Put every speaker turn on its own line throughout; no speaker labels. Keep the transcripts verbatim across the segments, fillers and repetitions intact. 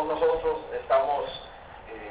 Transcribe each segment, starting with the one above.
nosotros estamos eh,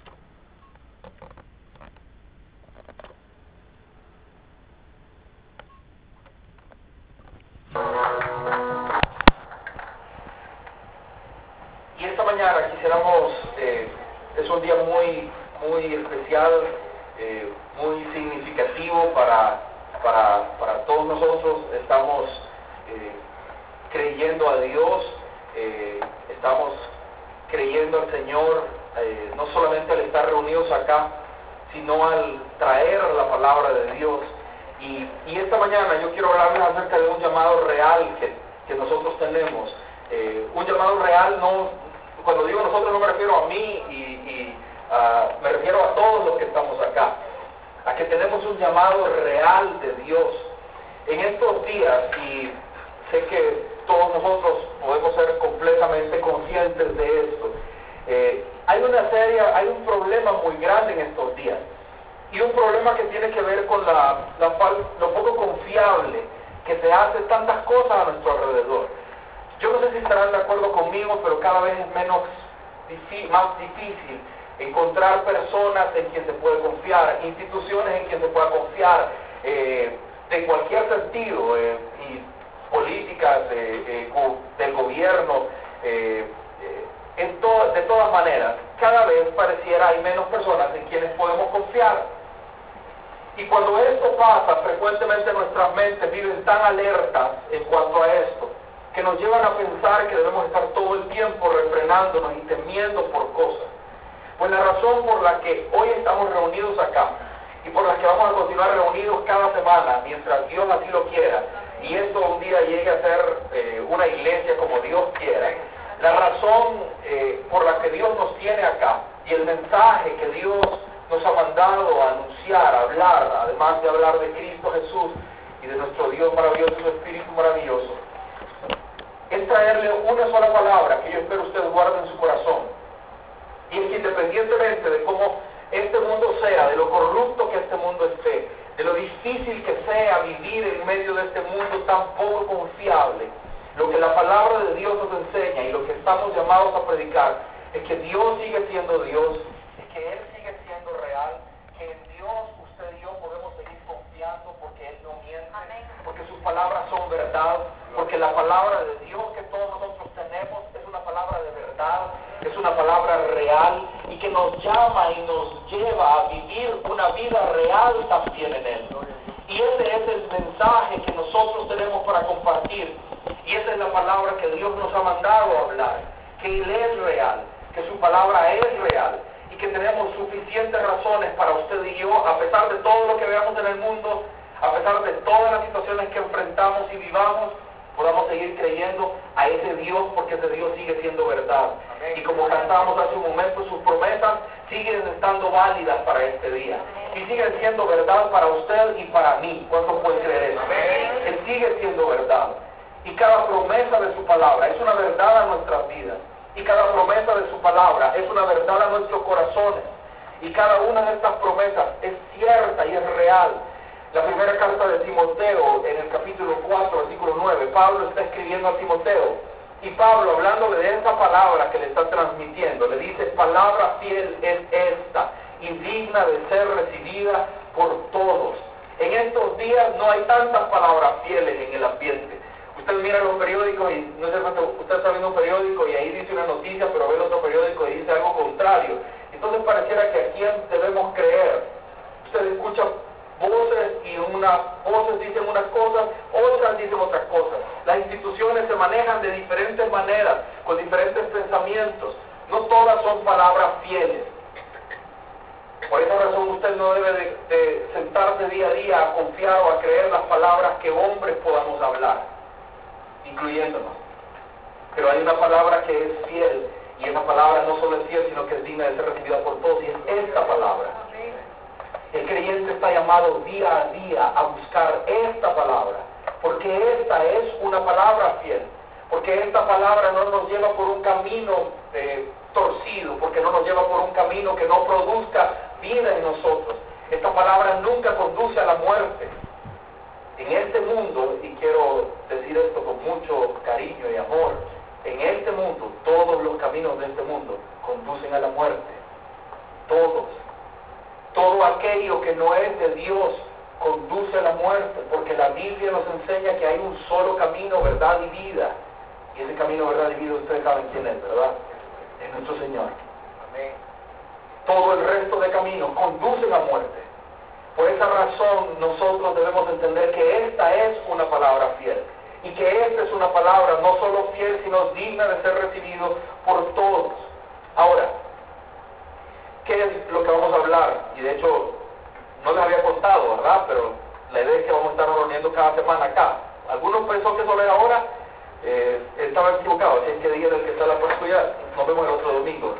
y esta mañana quisiéramos, eh, es un día muy, muy especial, eh, muy significativo para, para, para todos nosotros. Estamos eh, creyendo a Dios, eh, estamos creyendo al Señor, eh, no solamente al estar reunidos acá, sino al traer la palabra de Dios. Y, y esta mañana yo quiero hablarles acerca de un llamado real que, que nosotros tenemos. Eh, un llamado real, no, cuando digo nosotros no me refiero a mí, y, y uh, me refiero a todos los que estamos acá, a que tenemos un llamado real de Dios. En estos días, y sé que todos nosotros podemos ser completamente conscientes de esto, eh, hay una serie, hay un problema muy grande en estos días, y un problema que tiene que ver con la, la lo poco confiable que se hace tantas cosas a nuestro alrededor. Yo no sé si estarán de acuerdo conmigo, pero cada vez es menos más difícil encontrar personas en quien se puede confiar, instituciones en quien se pueda confiar, eh, de cualquier sentido, eh, y políticas eh, eh, del gobierno, eh, eh, en to de todas maneras, cada vez pareciera hay menos personas en quienes podemos confiar. Y cuando esto pasa, frecuentemente nuestras mentes viven tan alertas en cuanto a esto, que nos llevan a pensar que debemos estar todo el tiempo refrenándonos y temiendo por cosas. Pues la razón por la que hoy estamos reunidos acá, y por la que vamos a continuar reunidos cada semana, mientras Dios así lo quiera, y esto un día llegue a ser eh, una iglesia como Dios quiera, la razón eh, por la que Dios nos tiene acá, y el mensaje que Dios nos ha mandado a anunciar, a hablar, además de hablar de Cristo Jesús y de nuestro Dios maravilloso, su Espíritu maravilloso, es traerle una sola palabra que yo espero usted guarde en su corazón. Y es que independientemente de cómo este mundo sea, de lo corrupto que este mundo esté, de lo difícil que sea vivir en medio de este mundo tan poco confiable, lo que la palabra de Dios nos enseña y lo que estamos llamados a predicar es que Dios sigue siendo Dios, es que Él sigue siendo real, que en Dios usted y yo podemos seguir confiando porque Él no miente, amén, porque sus palabras son verdad, porque la palabra de Dios que todos nosotros tenemos es una palabra de verdad, es una palabra real y que nos llama y nos lleva a vivir una vida real también en Él. Y ese es el mensaje que nosotros tenemos para compartir. Y esa es la palabra que Dios nos ha mandado a hablar, que Él es real, que su palabra es real y que tenemos suficientes razones para usted y yo, a pesar de todo lo que veamos en el mundo, a pesar de todas las situaciones que enfrentamos y vivamos, podamos seguir creyendo a ese Dios, porque ese Dios sigue siendo verdad. Amén. Y como cantamos hace un momento, sus promesas siguen estando válidas para este día. Y siguen siendo verdad para usted y para mí. ¿Cuántos pueden creer eso? Amén. Él sigue siendo verdad. Y cada promesa de su palabra es una verdad a nuestras vidas. Y cada promesa de su palabra es una verdad a nuestros corazones. Y cada una de estas promesas es cierta y es real. La primera carta de Timoteo, en el capítulo cuatro, versículo nueve, Pablo está escribiendo a Timoteo, y Pablo, hablándole de esa palabra que le está transmitiendo, le dice: palabra fiel es esta, y digna de ser recibida por todos. En estos días no hay tantas palabras fieles en el ambiente. Usted mira los periódicos y no sé cuánto, usted está viendo un periódico y ahí dice una noticia, pero ve el otro periódico y dice algo contrario. Entonces pareciera que a quién debemos creer. Usted escucha voces y unas voces dicen unas cosas, otras dicen otras cosas. Las instituciones se manejan de diferentes maneras, con diferentes pensamientos. No todas son palabras fieles. Por esa razón usted no debe de, de sentarse día a día a confiar o a creer las palabras que hombres podamos hablar, incluyéndonos. Pero hay una palabra que es fiel, y esa palabra no solo es fiel, sino que es digna de ser recibida por todos, y es esta palabra. El creyente está llamado día a día a buscar esta palabra, porque esta es una palabra fiel, porque esta palabra no nos lleva por un camino eh, torcido, porque no nos lleva por un camino que no produzca vida en nosotros. Esta palabra nunca conduce a la muerte. En este mundo, y quiero decir esto con mucho cariño y amor, En este mundo, todos los caminos de este mundo conducen a la muerte. Todos. Todo aquello que no es de Dios conduce a la muerte, porque la Biblia nos enseña que hay un solo camino, verdad y vida. Y ese camino, verdad y vida, ustedes saben quién es, ¿verdad? Es nuestro Señor. Amén. Todo el resto de caminos conducen a muerte. Por esa razón nosotros debemos entender que esta es una palabra fiel. Y que esta es una palabra no solo fiel, sino digna de ser recibido por todos. Ahora, ¿qué es lo que vamos a hablar? Y de hecho, no les había contado, ¿verdad? Pero la idea es que vamos a estar reuniendo cada semana acá. Algunos pensó que solo era ahora, eh, estaba equivocado, así es que digan el que está la para estudiar. Nos vemos el otro domingo.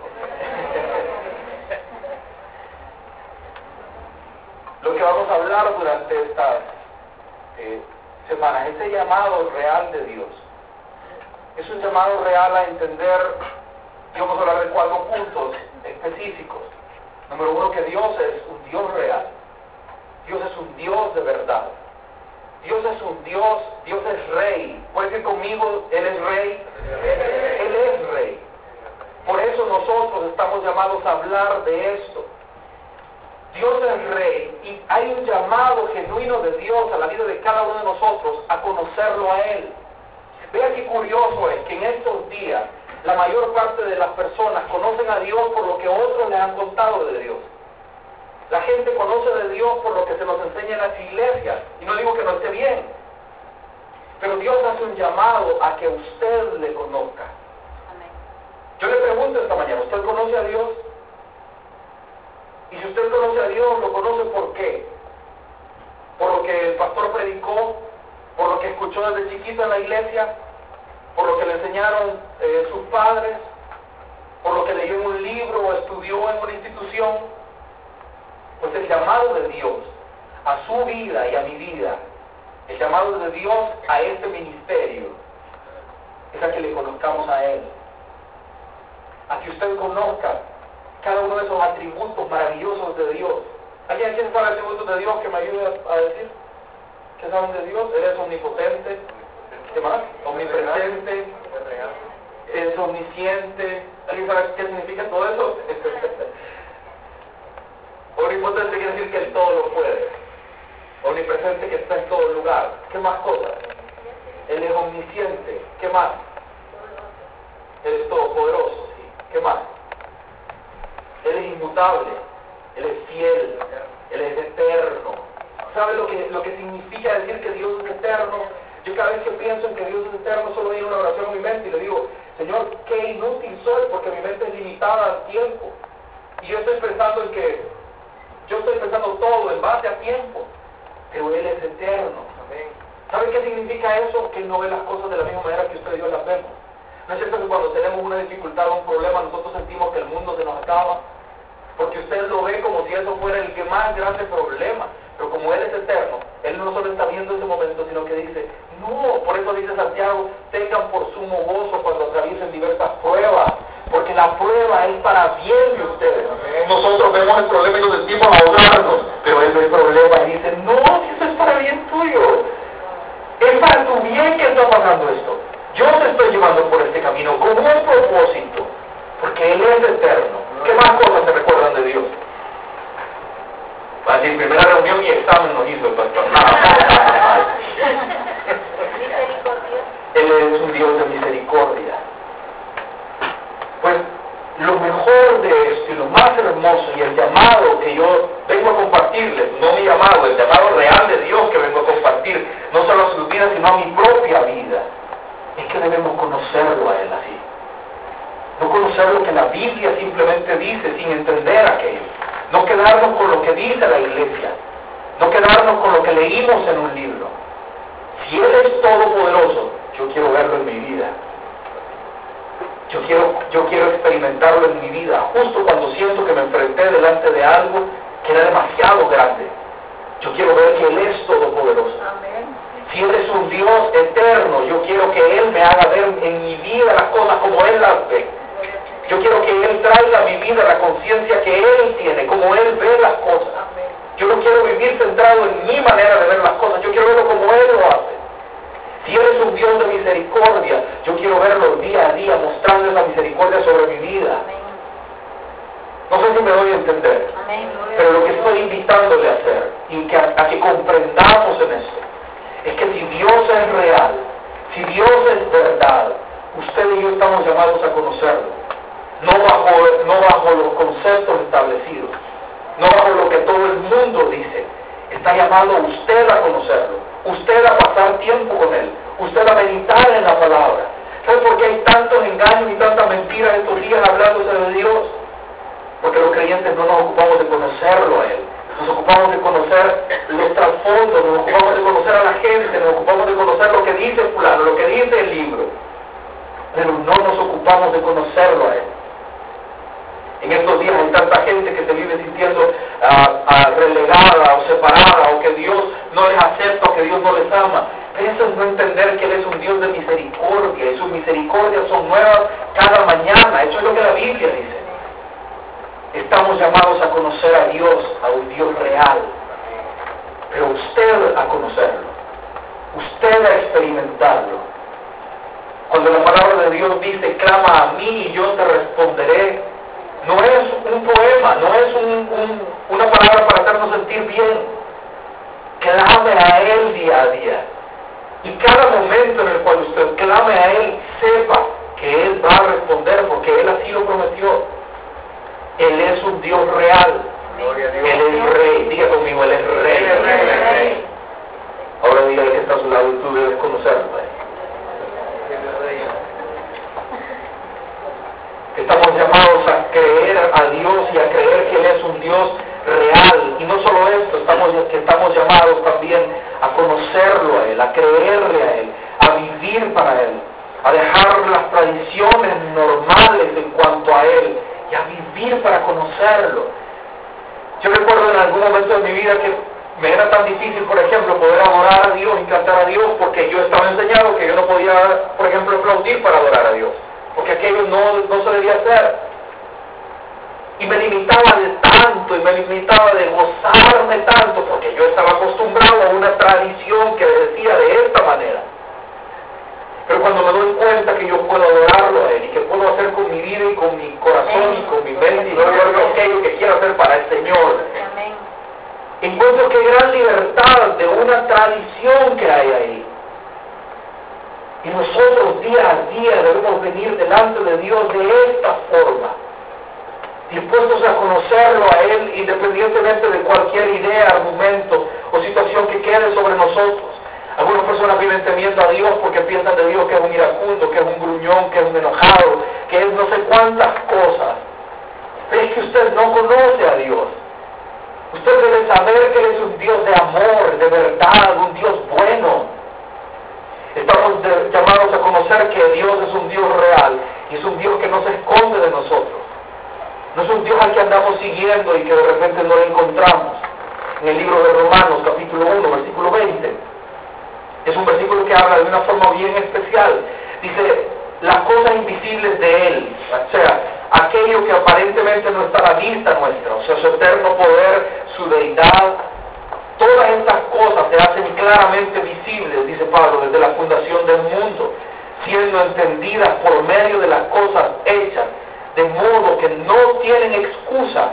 Lo que vamos a hablar durante estas eh, semanas, ese llamado real de Dios. Es un llamado real a entender, y vamos a hablar de cuatro puntos específicos. Número uno, que Dios es un Dios real. Dios es un Dios de verdad. Dios es un Dios, Dios es rey. ¿Puede decir conmigo, Él es rey? Él es rey. Por eso nosotros estamos llamados a hablar de esto. Dios es rey y hay un llamado genuino de Dios a la vida de cada uno de nosotros a conocerlo a Él. Vea qué curioso es que en estos días la mayor parte de las personas conocen a Dios por lo que otros les han contado de Dios. La gente conoce de Dios por lo que se nos enseña en las iglesias. Y no digo que no esté bien. Pero Dios hace un llamado a que usted le conozca. Amén. Yo le pregunto esta mañana, ¿usted conoce a Dios? Y si usted conoce a Dios, ¿lo conoce por qué? ¿Por lo que el pastor predicó? ¿Por lo que escuchó desde chiquito en la iglesia? ¿Por lo que le enseñaron eh, sus padres? ¿Por lo que leyó en un libro o estudió en una institución? Pues el llamado de Dios a su vida y a mi vida, el llamado de Dios a este ministerio, es a que le conozcamos a Él. A que usted conozca cada uno de esos atributos maravillosos de Dios. ¿Alguien aquí sabe atributos de Dios que me ayude a decir? ¿Qué saben de Dios? Él es omnipotente. ¿Qué más? Omnipresente. Es omnisciente. ¿Alguien sabe qué significa todo eso? Omnipotente quiere decir que Él todo lo puede. Omnipresente, que está en todo lugar. ¿Qué más cosas? Él es omnisciente. ¿Qué más? Él es todopoderoso. ¿Sí? ¿Qué más? Él es inmutable, Él es fiel, Él es eterno. ¿Sabe lo que, lo que significa decir que Dios es eterno? Yo cada vez que pienso en que Dios es eterno, solo viene una oración en mi mente y le digo, Señor, qué inútil soy, porque mi mente es limitada al tiempo. Y yo estoy pensando en que, yo estoy pensando todo en base a tiempo, pero Él es eterno. ¿Sabe qué significa eso? Que Él no ve las cosas de la misma manera que usted y yo las vemos. ¿No es cierto que cuando tenemos una dificultad o un problema, nosotros sentimos que el mundo se nos acaba? Porque usted lo ve como si eso fuera el que más grande problema. Pero como Él es eterno, Él no solo está viendo ese momento, sino que dice, no, por eso dice Santiago, tengan por sumo gozo cuando atraviesen diversas pruebas. Porque la prueba es para bien de ustedes. Nosotros vemos el problema y nos sentimos ahogarnos. Pero Él ve el problema y dice, no, eso es para bien tuyo. Es para tu bien que está pasando esto. Yo te estoy llevando por este camino con un propósito, porque Él es eterno. ¿Qué más cosas se recuerdan de Dios? Va a decir, primera reunión y examen nos hizo el pastor. Él es un Dios de misericordia. Pues lo mejor de esto y lo más hermoso y el llamado que yo vengo a compartirles, no mi llamado, el llamado real de Dios que vengo a compartir, no solo a su vida, sino a mi propia vida, es que debemos conocerlo a Él así. No conocer lo que la Biblia simplemente dice sin entender aquello. No quedarnos con lo que dice la iglesia. No quedarnos con lo que leímos en un libro. Si Él es todopoderoso, yo quiero verlo en mi vida. Yo quiero, yo quiero experimentarlo en mi vida. Justo cuando siento que me enfrenté delante de algo que era demasiado grande. Yo quiero ver que Él es todopoderoso. Amén. Si Él es un Dios eterno, yo quiero que Él me haga ver en mi vida las cosas como Él las ve. Yo quiero que Él traiga a mi vida la conciencia que Él tiene, como Él ve las cosas. Yo no quiero vivir centrado en mi manera de ver las cosas, yo quiero verlo como Él lo hace. Si Él es un Dios de misericordia, yo quiero verlo día a día mostrando esa misericordia sobre mi vida. No sé si me doy a entender, pero lo que estoy invitándole a hacer y que a, a que comprendamos en esto es que si Dios es real, si Dios es verdad, usted y yo estamos llamados a conocerlo, no bajo, no bajo los conceptos establecidos, no bajo lo que todo el mundo dice. Está llamado usted a conocerlo, usted a pasar tiempo con Él, usted a meditar en la palabra. ¿Sabe por qué hay tantos engaños y tantas mentiras estos días hablándose de Dios? Porque los creyentes no nos ocupamos de conocerlo a Él. Nos ocupamos de conocer los trasfondos, nos ocupamos de conocer a la gente, nos ocupamos de conocer lo que dice fulano, lo que dice el libro. Pero no nos ocupamos de conocerlo a Él. En estos días hay tanta gente que se vive sintiendo uh, uh, relegada o separada, o que Dios no les acepta, o que Dios no les ama. Pero eso es no entender que Él es un Dios de misericordia, y sus misericordias son nuevas cada mañana. Eso es lo que la Biblia dice. Estamos llamados a conocer a Dios, a un Dios real. Pero usted a conocerlo, usted a experimentarlo. Cuando la palabra de Dios dice, clama a mí y yo te responderé, no es un poema, no es un, un, una palabra para hacernos sentir bien. Clame a Él día a día. Y cada momento en el cual usted clame a Él, sepa que Él va a responder, porque Él así lo prometió. Él es un Dios real. Él es rey. Diga conmigo, Él es rey. Él es rey. Él es rey. Ahora diga que está a su lado y tú debes conocerlo. Estamos llamados a creer a Dios y a creer que Él es un Dios real. Y no solo esto, estamos, que estamos llamados también a conocerlo a Él, a creerle a Él, a vivir para Él, a dejar las tradiciones normales en cuanto a Él y a vivir para conocerlo. Yo recuerdo en algún momento de mi vida que me era tan difícil, por ejemplo, poder adorar a Dios y cantar a Dios, porque yo estaba enseñado que yo no podía, por ejemplo, aplaudir para adorar a Dios, porque aquello no, no se debía hacer. Y me limitaba de tanto, y me limitaba de gozarme tanto, porque yo estaba acostumbrado a una tradición que decía de esta manera. Pero cuando me doy cuenta que yo puedo adorarlo a Él, y que puedo hacer con mi vida y con mi corazón y con mi mente, y no hago aquello que quiero hacer para el Señor, encuentro que gran libertad de una tradición que hay ahí. Y nosotros día a día debemos venir delante de Dios de esta forma, dispuestos a conocerlo a Él independientemente de cualquier idea, argumento o situación que quede sobre nosotros. Algunas personas viven temiendo a Dios porque piensan de Dios que es un iracundo, que es un gruñón, que es un enojado, que es no sé cuántas cosas. Pero es que usted no conoce a Dios. Usted debe saber que Él es un Dios de amor, de verdad, un Dios bueno. Estamos de, llamados a conocer que Dios es un Dios real y es un Dios que no se esconde de nosotros. No es un Dios al que andamos siguiendo y que de repente no lo encontramos. En el libro de Romanos, capítulo uno, versículo veinte, es un versículo que habla de una forma bien especial. Dice, las cosas invisibles de Él, o sea, aquello que aparentemente no está a la vista nuestra, o sea, su eterno poder, su deidad, todas estas cosas se hacen claramente visibles, dice Pablo, desde la fundación del mundo, siendo entendidas por medio de las cosas hechas, de modo que no tienen excusa.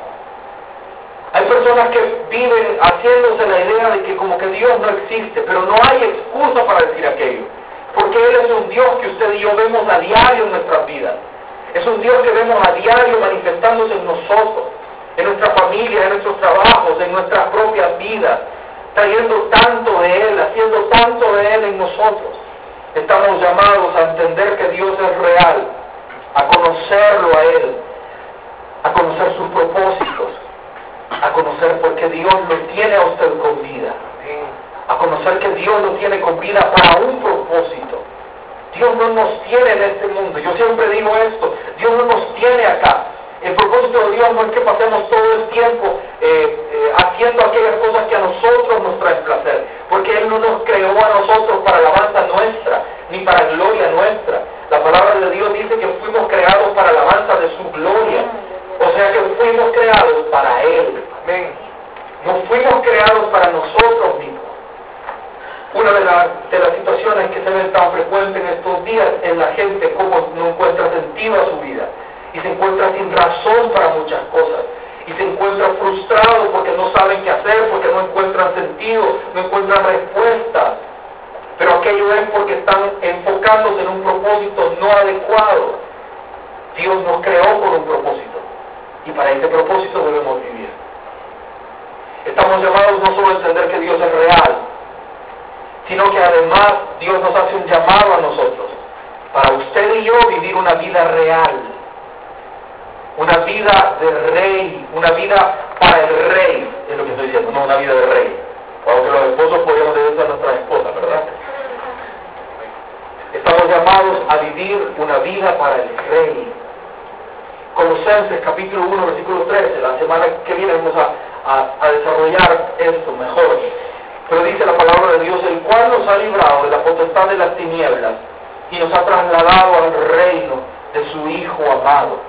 Hay personas que viven haciéndose la idea de que como que Dios no existe, pero no hay excusa para decir aquello, porque Él es un Dios que usted y yo vemos a diario en nuestras vidas. Es un Dios que vemos a diario manifestándose en nosotros, en nuestra familia, en nuestros trabajos, en nuestras propias vidas, trayendo tanto de Él, haciendo tanto de Él en nosotros. Estamos llamados a entender que Dios es real, a conocerlo a Él, a conocer sus propósitos, a conocer por qué Dios lo tiene a usted con vida, a conocer que Dios lo tiene con vida para un propósito. Dios no nos tiene en este mundo. Yo siempre digo esto, Dios no nos tiene acá. El propósito de Dios no es que pasemos todo el tiempo eh, eh, haciendo aquellas cosas que a nosotros nos traen placer, porque Él no nos creó a nosotros para alabanza nuestra, ni para gloria nuestra. La palabra de Dios dice que fuimos creados para alabanza de su gloria, o sea que fuimos creados para Él. Amén. No fuimos creados para nosotros mismos. Una de, la, de las situaciones que se ven y se encuentra sin razón para muchas cosas, y se encuentra frustrado porque no saben qué hacer, porque no encuentran sentido, no encuentran respuesta. Pero aquello es porque están enfocándose en un propósito no adecuado. Dios nos creó con un propósito, y para ese propósito debemos vivir. Estamos llamados no solo a entender que Dios es real, sino que además Dios nos hace un llamado a nosotros, para usted y yo vivir una vida real, una vida de rey, una vida para el rey, es lo que estoy diciendo, no una vida de rey. Aunque los esposos podríamos decir a nuestras esposas, ¿verdad? Estamos llamados a vivir una vida para el rey. Colosenses capítulo uno, versículo trece, la semana que viene vamos a, a, a desarrollar esto mejor. Pero dice la palabra de Dios, el cual nos ha librado de la potestad de las tinieblas y nos ha trasladado al reino de su Hijo amado.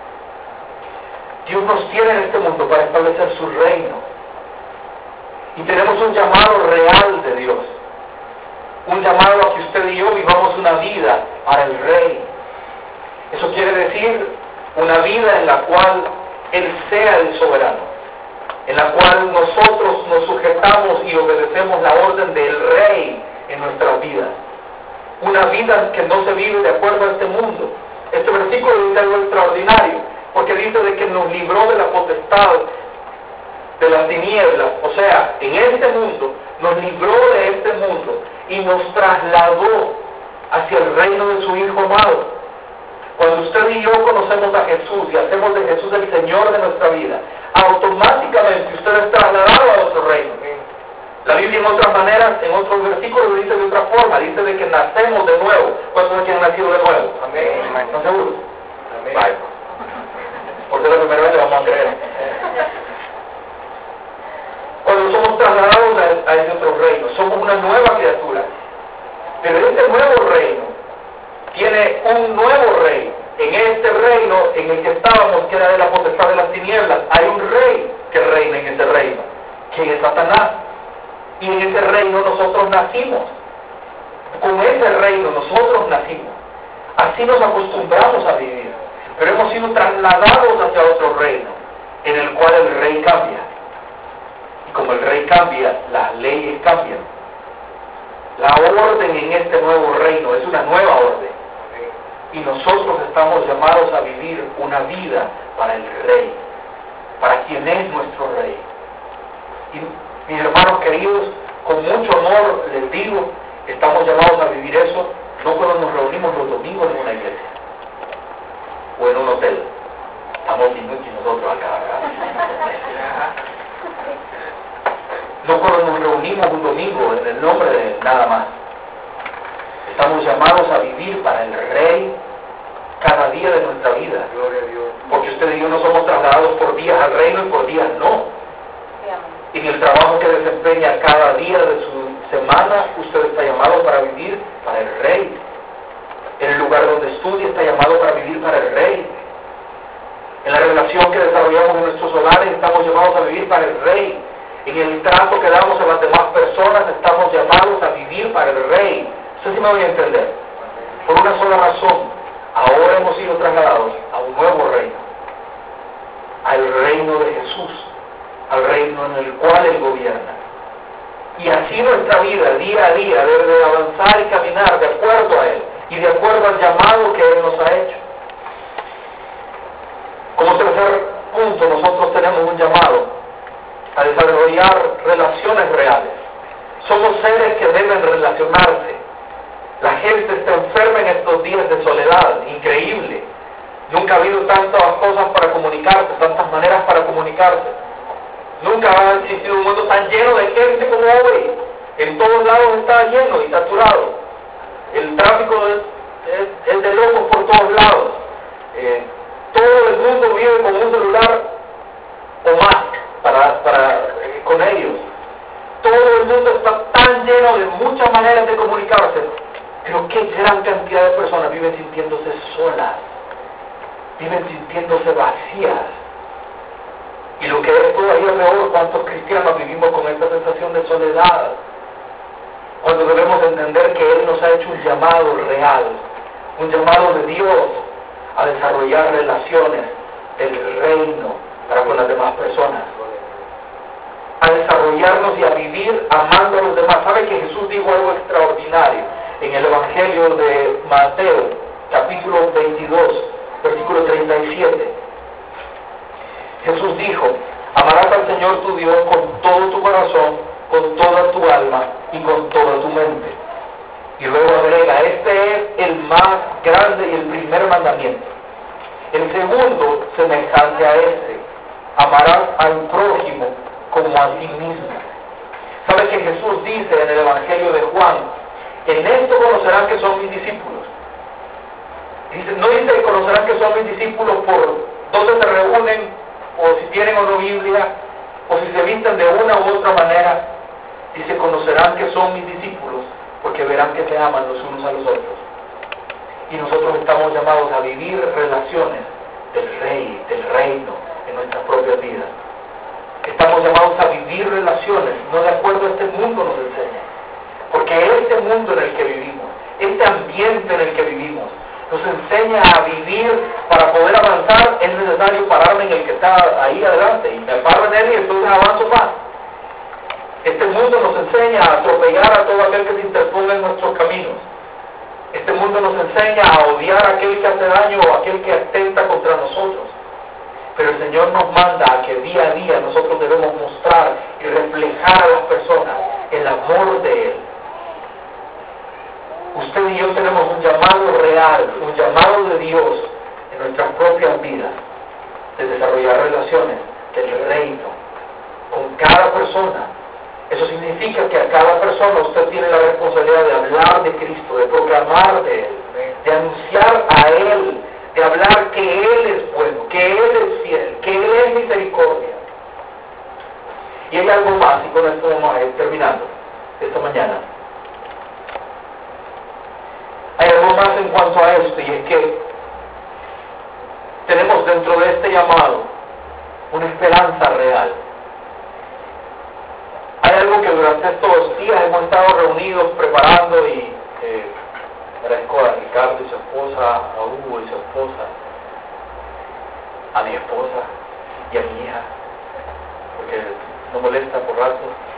Dios nos tiene en este mundo para establecer su reino. Y tenemos un llamado real de Dios. Un llamado a que usted y yo vivamos una vida para el Rey. Eso quiere decir una vida en la cual Él sea el soberano, en la cual nosotros nos sujetamos y obedecemos la orden del Rey en nuestras vidas. Una vida que no se vive de acuerdo a este mundo. Este versículo dice algo extraordinario, porque dice de que nos libró de la potestad de las tinieblas, o sea, en este mundo, nos libró de este mundo y nos trasladó hacia el reino de su Hijo amado. Cuando usted y yo conocemos a Jesús y hacemos de Jesús el Señor de nuestra vida, automáticamente usted es trasladado a otro reino. La Biblia en otras maneras, en otros versículos lo dice de otra forma, dice de que nacemos de nuevo. ¿Cuántos de que han nacido de nuevo? Amén. ¿Están seguros? Amén. Bye. Por ser la primera vez le vamos a creer. Cuando somos trasladados a, a ese otro reino, somos una nueva criatura. Pero este nuevo reino tiene un nuevo rey. En este reino en el que estábamos, que era de la potestad de las tinieblas, hay un rey que reina en ese reino, que es Satanás. Y en ese reino nosotros nacimos. Con ese reino nosotros nacimos. Así nos acostumbramos a vivir. Pero hemos sido trasladados hacia otro reino, en el cual el rey cambia. Y como el rey cambia, las leyes cambian. La orden en este nuevo reino es una nueva orden. Y nosotros estamos llamados a vivir una vida para el rey, para quien es nuestro rey. Y mis hermanos queridos, con mucho amor les digo, estamos llamados a vivir eso, no cuando nos reunimos los domingos en una iglesia o en un hotel. Estamos inútiles nosotros acá, acá. No cuando nos reunimos un domingo en el nombre de nada más. Estamos llamados a vivir para el Rey cada día de nuestra vida. Gloria a Dios. Porque usted y yo no somos trasladados por días al reino y por días no. En el trabajo que desempeña cada día de su semana, usted está llamado para vivir para el Rey. En el lugar donde estudia está llamado para vivir para el Rey. En la relación que desarrollamos en nuestros hogares estamos llamados a vivir para el Rey. En el trato que damos a las demás personas estamos llamados a vivir para el Rey. Eso sí me voy a entender. Por una sola razón, ahora hemos sido trasladados a un nuevo reino. Al reino de Jesús. Al reino en el cual Él gobierna. Y así nuestra vida, día a día, debe de avanzar y caminar de acuerdo a Él. Y de acuerdo al llamado que Él nos ha hecho. Como tercer punto, nosotros tenemos un llamado a desarrollar relaciones reales. Somos seres que deben relacionarse. La gente está enferma en estos días de soledad, increíble. Nunca ha habido tantas cosas para comunicarse, tantas maneras para comunicarse. Nunca ha existido un mundo tan lleno de gente como hoy. En todos lados está lleno y saturado. El tráfico es, es, es de locos por todos lados. Eh, todo el mundo vive con un celular o más para, para, eh, con ellos. Todo el mundo está tan lleno de muchas maneras de comunicarse. Pero qué gran cantidad de personas viven sintiéndose solas, viven sintiéndose vacías. Y lo que es todavía peor, cuántos cristianos vivimos con esta sensación de soledad, cuando debemos entender que Él nos ha hecho un llamado real, un llamado de Dios a desarrollar relaciones del reino para con las demás personas, a desarrollarnos y a vivir amando a los demás. ¿Sabe que Jesús dijo algo extraordinario en el Evangelio de Mateo, capítulo veintidós, versículo treinta y siete? Jesús dijo: amarás al Señor tu Dios con todo tu corazón, con toda tu alma y con toda tu mente. Y luego agrega: este es el más grande y el primer mandamiento. El segundo, semejante a este: amarás al prójimo como a ti mismo. ¿Sabe que Jesús dice en el Evangelio de Juan: en esto conocerán que son mis discípulos? Dice, no dice que conocerán que son mis discípulos por dónde se reúnen, o si tienen o no Biblia, o si se visten de una u otra manera. Dice: conocerán que son mis discípulos porque verán que se aman los unos a los otros. Y nosotros estamos llamados a vivir relaciones del Rey, del reino, en nuestras propias vidas. Estamos llamados a vivir relaciones, no de acuerdo a este mundo nos enseña. Porque este mundo en el que vivimos, este ambiente en el que vivimos, nos enseña a vivir. Para poder avanzar es necesario pararme en el que está ahí adelante, y me paro en él y entonces avanzo más. Este mundo nos enseña a atropellar a todo aquel que se interponga en nuestros caminos. Este mundo nos enseña a odiar a aquel que hace daño o a aquel que atenta contra nosotros. Pero el Señor nos manda a que día a día nosotros debemos mostrar y reflejar a las personas el amor de Él. Usted y yo tenemos un llamado real, un llamado de Dios en nuestras propias vidas, de desarrollar relaciones del reino con cada persona. Eso significa que a cada persona usted tiene la responsabilidad de hablar de Cristo, de proclamar de Él, de anunciar a Él, de hablar que Él es bueno, que Él es fiel, que Él es misericordia. Y hay algo más, y con esto vamos a ir terminando esta mañana. Hay algo más en cuanto a esto, y es que tenemos dentro de este llamado una esperanza real. Hay algo que durante estos días hemos estado reunidos preparando, y eh, agradezco a Ricardo y su esposa, a Hugo y su esposa, a mi esposa y a mi hija, porque no molesta por rato.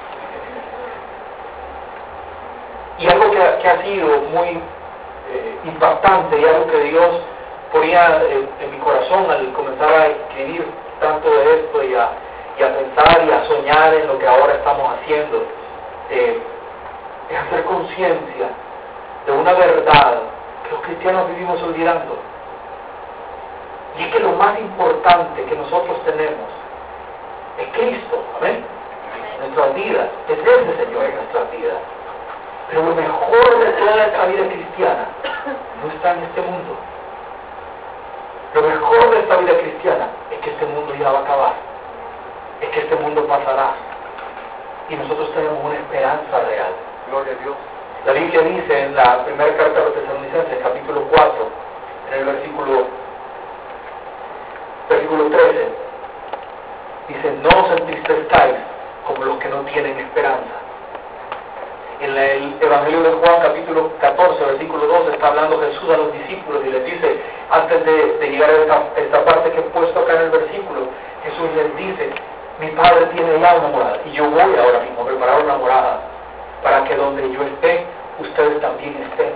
Y algo que, que ha sido muy eh, impactante, y algo que Dios ponía eh, en mi corazón al comenzar a escribir tanto de esto y a, y a pensar y a soñar en lo que ahora estamos haciendo, eh, es hacer conciencia de una verdad que los cristianos vivimos olvidando. Y es que lo más importante que nosotros tenemos es Cristo, amén, en nuestras vidas, es ese Señor en nuestras vidas. Pero lo mejor de toda esta vida cristiana no está en este mundo. Lo mejor de esta vida cristiana es que este mundo ya va a acabar, es que este mundo pasará, y nosotros tenemos una esperanza real. Gloria a Dios. La Biblia dice en la primera carta de los Tesalonicenses, capítulo cuatro, en el versículo, versículo trece, dice: no os entristezcáis como los que no tienen esperanza. En el Evangelio de Juan, capítulo catorce, versículo doce, está hablando Jesús a los discípulos y les dice, antes de, de llegar a esta, esta parte que he puesto acá en el versículo, Jesús les dice: mi Padre tiene ya una morada, y yo voy ahora mismo a preparar una morada, para que donde yo esté, ustedes también estén.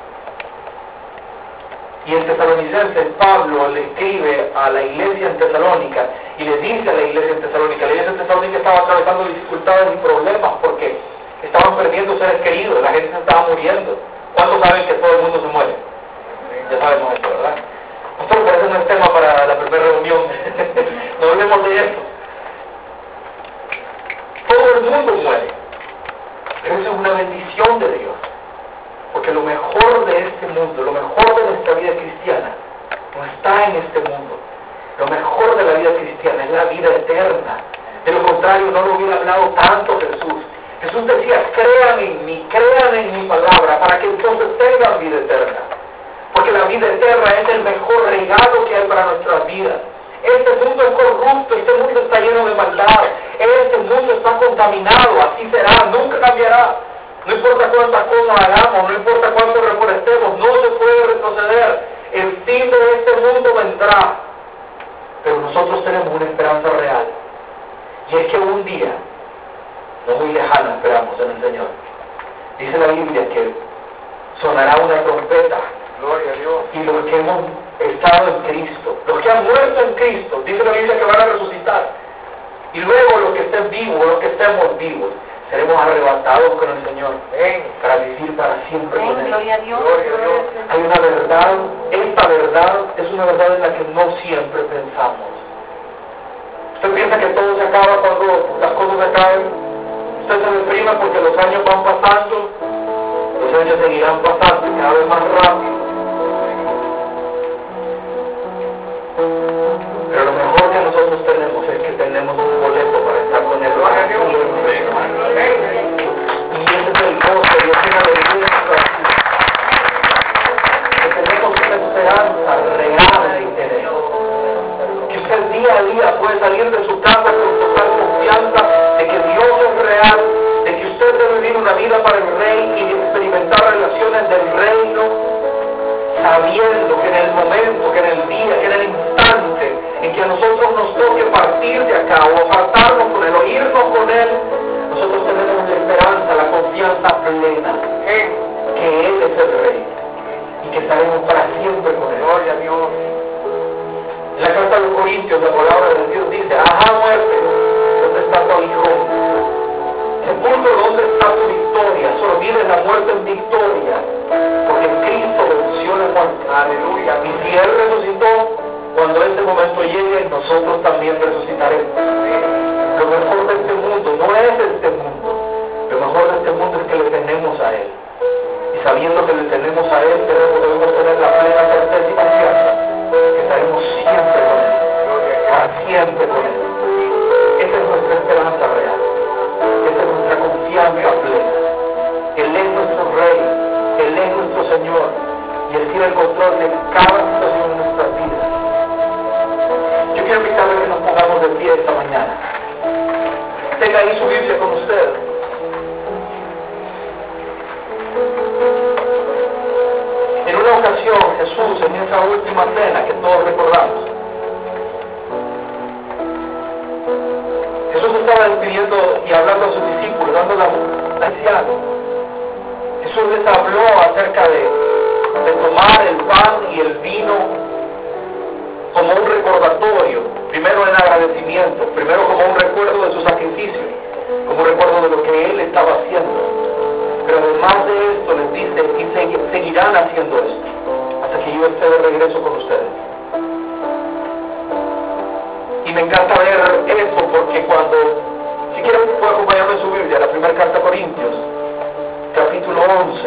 Y en Tesalonicenses, Pablo le escribe a la iglesia en Tesalónica, y le dice a la iglesia en Tesalónica, la iglesia en Tesalónica estaba atravesando dificultades y problemas, porque estaban perdiendo seres queridos, la gente se estaba muriendo. ¿Cuántos saben que todo el mundo se muere? Ya sabemos esto, ¿verdad? Pastor, pero ese no es tema para la primera reunión. No hablemos de eso. Todo el mundo muere. Pero eso es una bendición de Dios. Porque lo mejor de este mundo, lo mejor de nuestra vida cristiana, no está en este mundo. Lo mejor de la vida cristiana es la vida eterna. De lo contrario, no lo hubiera hablado tanto Jesús. Jesús decía: crean en mí, crean en mi palabra, para que entonces tengan vida eterna. Porque la vida eterna es el mejor regalo que hay para nuestras vidas. Este mundo es corrupto, este mundo está lleno de maldad, este mundo está contaminado, así será, nunca cambiará. No importa cuántas cosas hagamos, no importa cuánto reforestemos, no se puede retroceder. el fin de este mundo vendrá, pero nosotros tenemos una esperanza real, y es que un día, no muy lejano, esperamos en el Señor, dice la Biblia que sonará una trompeta,
Gloria a Dios.
y los que hemos estado en Cristo, los que han muerto en Cristo, dice la Biblia que van a resucitar, y luego los que estén vivos, los que estemos vivos, seremos arrebatados con el Señor,
Amén.
para vivir para siempre con Él.
Gloria a Dios.
Gloria a Dios.
Hay una verdad, esta verdad es una verdad en la que no siempre pensamos. Usted piensa que todo se acaba cuando las cosas se acaben. Usted se deprime porque los años van pasando, los años seguirán pasando y cada vez más rápido. Pero lo mejor que nosotros tenemos es que tenemos un boleto para estar con Él.
Gloria a Dios.
Y ese es el gozo y esa es la alegría que tenemos una esperanza real en Él. Que usted día a día puede salir de su casa con total confianza de que Dios es real, de que usted debe vivir una vida para el Rey y experimentar relaciones del reino, sabiendo que en el momento, que en el día, que en el instante en que a nosotros nos toque partir de acá o apartarnos con Él o irnos con Él, nosotros tenemos la esperanza, la confianza plena que Él es el Rey y que estaremos para siempre con Él.
Gloria a Dios.
En la carta de los Corintios, la palabra de Dios dice: ajá, muerte, ¿dónde está tu aguijón? Sepulcro, ¿dónde está tu victoria? Solo vive la muerte en victoria, porque Cristo venció la muerte.
Aleluya.
Y si Él resucitó, cuando ese momento llegue, nosotros también resucitaremos. Lo mejor de este mundo no es este mundo. Lo mejor de este mundo es que le tenemos a Él. Y sabiendo que le tenemos a Él, tenemos, debemos tener la plena certeza y confianza que estaremos siempre con Él. Para siempre con Él. Esa es nuestra esperanza real. Esa es nuestra confianza plena. Él es nuestro Rey. Él es nuestro Señor. Y Él tiene el control de cada situación de nuestras vidas. Yo quiero invitarle a que nos pongamos de pie esta mañana. Tenga ahí su Biblia con usted. En una ocasión, Jesús, en esa última cena que todos recordamos, Jesús estaba despidiendo y hablando a sus discípulos, dando la anciano. Jesús les habló acerca de, de tomar el pan y el vino como un recordatorio, primero en agradecimiento, primero como un recuerdo de su sacrificio, como un recuerdo de lo que Él estaba haciendo. Pero además de esto les dice, y seguirán haciendo esto, hasta que yo esté de regreso con ustedes. Y me encanta ver esto porque cuando, si quieren puede acompañarme en su Biblia, la primera carta a Corintios, capítulo once.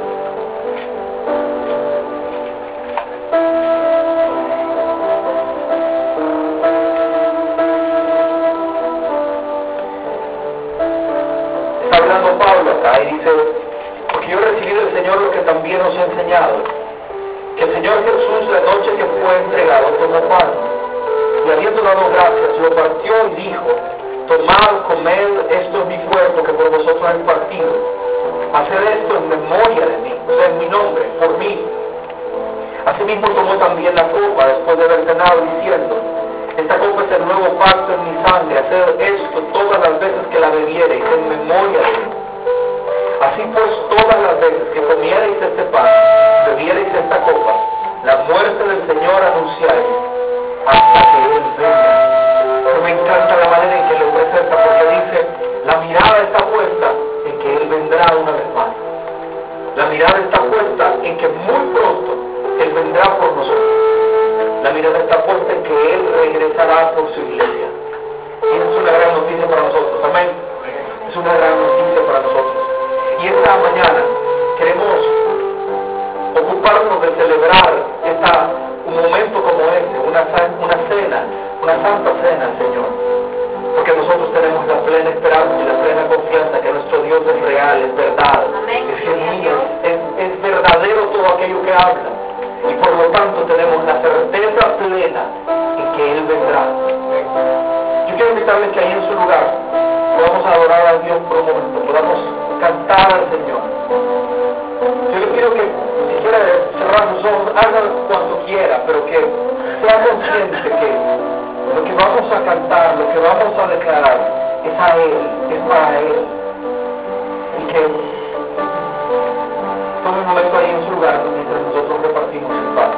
Hablando Pablo acá y dice: porque yo recibí del Señor lo que también os he enseñado, que el Señor Jesús, la noche que fue entregado, tomó pan, y habiendo dado gracias, lo partió y dijo: tomad, comed, esto es mi cuerpo que por vosotros es partido. Haced esto en memoria de mí, o sea, en mi nombre, por mí. Asimismo tomó también la copa después de haber cenado, diciendo: esta copa es el nuevo pacto en mi sangre, haced esto todas las veces que la bebiereis en memoria de mí. Así pues, todas las veces que comiereis este pan, bebiereis esta copa, la muerte del Señor anunciáis hasta que Él venga. Pero me encanta la manera en que lo presenta, porque dice: la mirada está puesta en que Él vendrá una vez más. La mirada está puesta en que muy pronto Él vendrá por nosotros. La mirada está puesta en que Él regresará por su iglesia. Y eso es una gran noticia para nosotros. Amén. Es una gran noticia para nosotros. Y esta mañana queremos ocuparnos de celebrar esta, un momento como este, una, una cena, una santa cena, Señor. Porque nosotros tenemos la plena esperanza y la plena confianza que nuestro Dios es real, es verdad,
Amén.
es genuino, es, es verdadero todo aquello que habla. Y por lo tanto tenemos la certeza plena en que Él vendrá. Yo quiero invitarles que ahí en su lugar podamos adorar a Dios por un momento, podamos cantar al Señor. Yo les pido que si quiere cerrar cerrar los ojos, haga cuanto quiera, pero que sea consciente que lo que vamos a cantar, lo que vamos a declarar, es a Él, es para Él. Y que tome un momento ahí en su lugar mientras nosotros repartimos el pan.